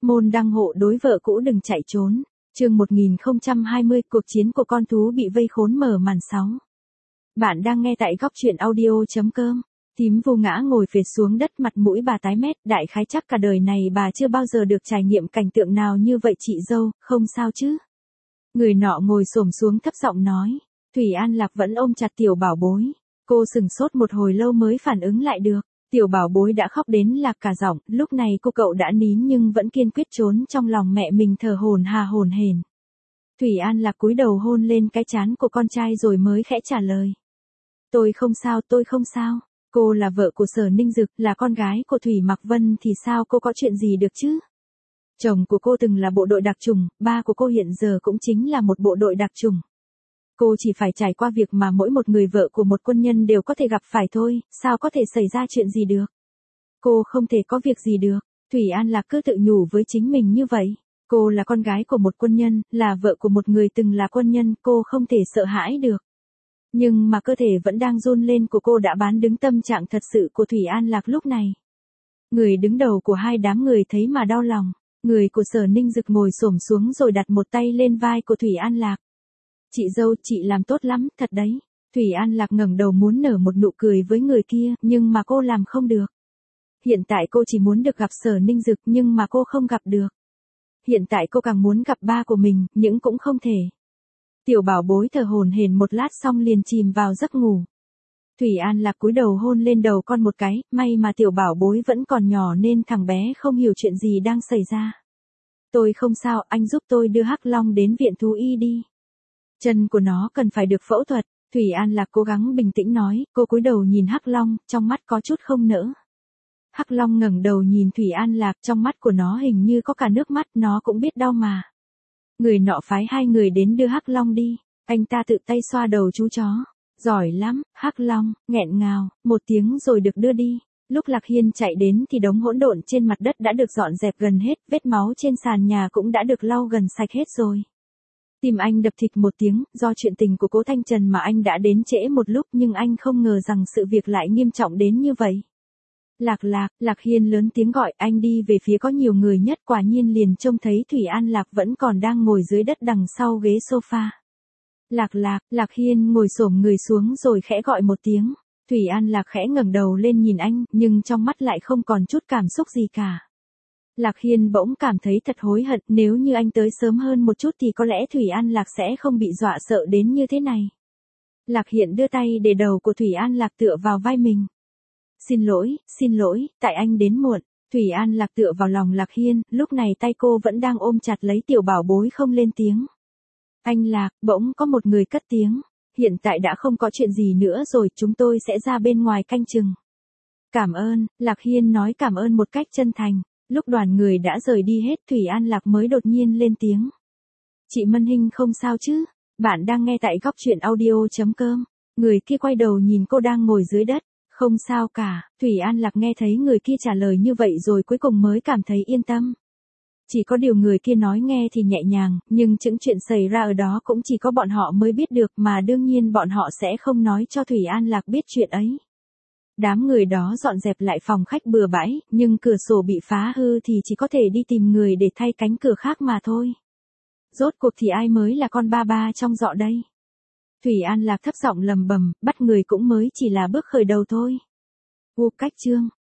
Môn đăng hộ đối vợ cũ đừng chạy trốn. Chương 1020, cuộc chiến của con thú bị vây khốn mở màn 6. Bạn đang nghe tại góc truyện audio.com. Tím vô ngã ngồi phệt xuống đất, mặt mũi bà tái mét, đại khái chắc cả đời này bà chưa bao giờ được trải nghiệm cảnh tượng nào như vậy. Chị dâu, không sao chứ? Người nọ ngồi xổm xuống thấp giọng nói. Thủy An Lạc vẫn ôm chặt tiểu bảo bối. Cô sừng sốt một hồi lâu mới phản ứng lại được. Tiểu bảo bối đã khóc đến lạc cả giọng, lúc này cô cậu đã nín nhưng vẫn kiên quyết trốn trong lòng mẹ mình, thở hổn hển. Thủy An Lạc cúi đầu hôn lên cái trán của con trai rồi mới khẽ trả lời. Tôi không sao. Cô là vợ của Sở Ninh Dực, là con gái của Thủy Mặc Vân thì sao cô có chuyện gì được chứ? Chồng của cô từng là bộ đội đặc chủng, ba của cô hiện giờ cũng chính là một bộ đội đặc chủng. Cô chỉ phải trải qua việc mà mỗi một người vợ của một quân nhân đều có thể gặp phải thôi, sao có thể xảy ra chuyện gì được? Cô không thể có việc gì được. Thủy An Lạc cứ tự nhủ với chính mình như vậy. Cô là con gái của một quân nhân, là vợ của một người từng là quân nhân, cô không thể sợ hãi được. Nhưng mà cơ thể vẫn đang run lên của cô đã bán đứng tâm trạng thật sự của Thủy An Lạc lúc này. Người đứng đầu của hai đám người thấy mà đau lòng. Người của Sở Ninh Dực ngồi xổm xuống rồi đặt một tay lên vai của Thủy An Lạc. Chị dâu, chị làm tốt lắm, thật đấy. Thủy An Lạc ngẩng đầu muốn nở một nụ cười với người kia, nhưng mà cô làm không được. Hiện tại cô chỉ muốn được gặp Sở Ninh Dực nhưng mà cô không gặp được. Hiện tại cô càng muốn gặp ba của mình, nhưng cũng không thể. Tiểu bảo bối thở hổn hển một lát xong liền chìm vào giấc ngủ. Thủy An Lạc cúi đầu hôn lên đầu con một cái, may mà tiểu bảo bối vẫn còn nhỏ nên thằng bé không hiểu chuyện gì đang xảy ra. Tôi không sao, anh giúp tôi đưa Hắc Long đến viện thú y đi. Chân của nó cần phải được phẫu thuật. Thủy An Lạc cố gắng bình tĩnh nói, cô cúi đầu nhìn Hắc Long, trong mắt có chút không nỡ. Hắc Long ngẩng đầu nhìn Thủy An Lạc, trong mắt của nó hình như có cả nước mắt, nó cũng biết đau mà. Người nọ phái hai người đến đưa Hắc Long đi, anh ta tự tay xoa đầu chú chó. Giỏi lắm, Hắc Long, nghẹn ngào, một tiếng rồi được đưa đi. Lúc Lạc Hiên chạy đến thì đống hỗn độn trên mặt đất đã được dọn dẹp gần hết, vết máu trên sàn nhà cũng đã được lau gần sạch hết rồi. Tim anh đập thịch một tiếng, do chuyện tình của Cố Thanh Trần mà anh đã đến trễ một lúc, nhưng anh không ngờ rằng sự việc lại nghiêm trọng đến như vậy. Lạc Hiên lớn tiếng gọi, anh đi về phía có nhiều người nhất, quả nhiên liền trông thấy Thủy An Lạc vẫn còn đang ngồi dưới đất đằng sau ghế sofa. Lạc Hiên ngồi xổm người xuống rồi khẽ gọi một tiếng. Thủy An Lạc khẽ ngẩng đầu lên nhìn anh, nhưng trong mắt lại không còn chút cảm xúc gì cả. Lạc Hiên bỗng cảm thấy thật hối hận, nếu như anh tới sớm hơn một chút thì có lẽ Thủy An Lạc sẽ không bị dọa sợ đến như thế này. Lạc Hiên đưa tay để đầu của Thủy An Lạc tựa vào vai mình. Xin lỗi, tại anh đến muộn. Thủy An Lạc tựa vào lòng Lạc Hiên, lúc này tay cô vẫn đang ôm chặt lấy tiểu bảo bối không lên tiếng. Anh Lạc, bỗng có một người cất tiếng. Hiện tại đã không có chuyện gì nữa rồi, chúng tôi sẽ ra bên ngoài canh chừng. Cảm ơn, Lạc Hiên nói cảm ơn một cách chân thành. Lúc đoàn người đã rời đi hết, Thủy An Lạc mới đột nhiên lên tiếng. Chị Mân Hinh không sao chứ? Bạn đang nghe tại góc truyện audio.com. Người kia quay đầu nhìn cô đang ngồi dưới đất. Không sao cả. Thủy An Lạc nghe thấy người kia trả lời như vậy rồi cuối cùng mới cảm thấy yên tâm. Chỉ có điều người kia nói nghe thì nhẹ nhàng, nhưng những chuyện xảy ra ở đó cũng chỉ có bọn họ mới biết được, mà đương nhiên bọn họ sẽ không nói cho Thủy An Lạc biết chuyện ấy. Đám người đó dọn dẹp lại phòng khách bừa bãi, nhưng cửa sổ bị phá hư thì chỉ có thể đi tìm người để thay cánh cửa khác mà thôi. Rốt cuộc thì ai mới là con ba trong dọ đây? Thủy An Lạc thấp giọng lầm bầm, bắt người cũng mới chỉ là bước khởi đầu thôi. Cách chương